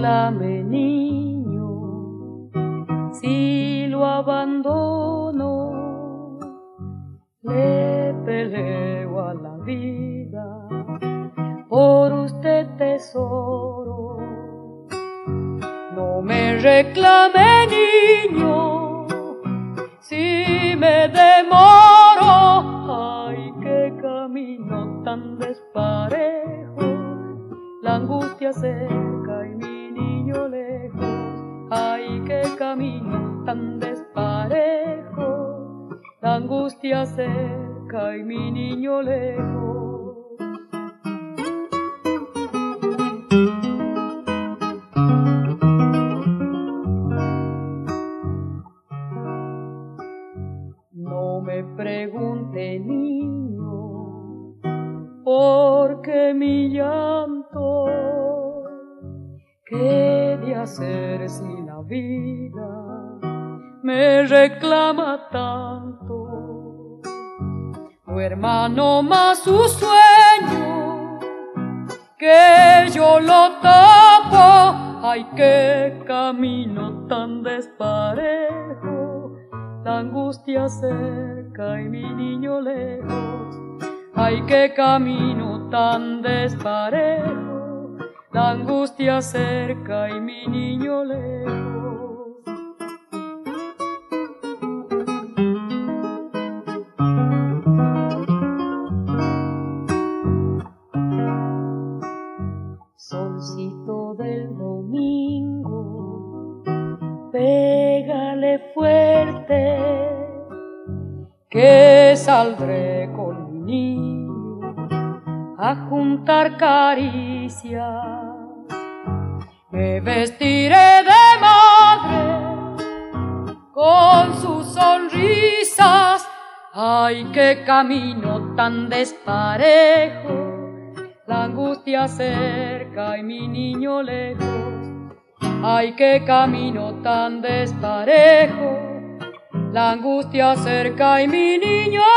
reclame, niño, si lo abandono, le peleo a la vida por usted, tesoro. No me reclame, niño, si me demoro. Ay, qué camino tan desparejo, la angustia cerca y mi niño lejos. Ay, qué camino tan desparejo, la angustia cerca y mi niño lejos. No me pregunte, niño, por qué mi llanto, qué de hacer si la vida me reclama tanto. Duerma nomás su sueño, que yo lo tapo. Ay, qué camino tan desparejo, la angustia cerca y mi niño lejos. Ay, qué camino tan desparejo, la angustia cerca y mi niño lejos. Solcito del domingo, pégale fuerte, que saldré con mi niño a juntar caricias. Me vestiré de madre con sus sonrisas. Ay, qué camino tan desparejo, la angustia cerca y mi niño lejos. Ay, qué camino tan desparejo, la angustia cerca y mi niño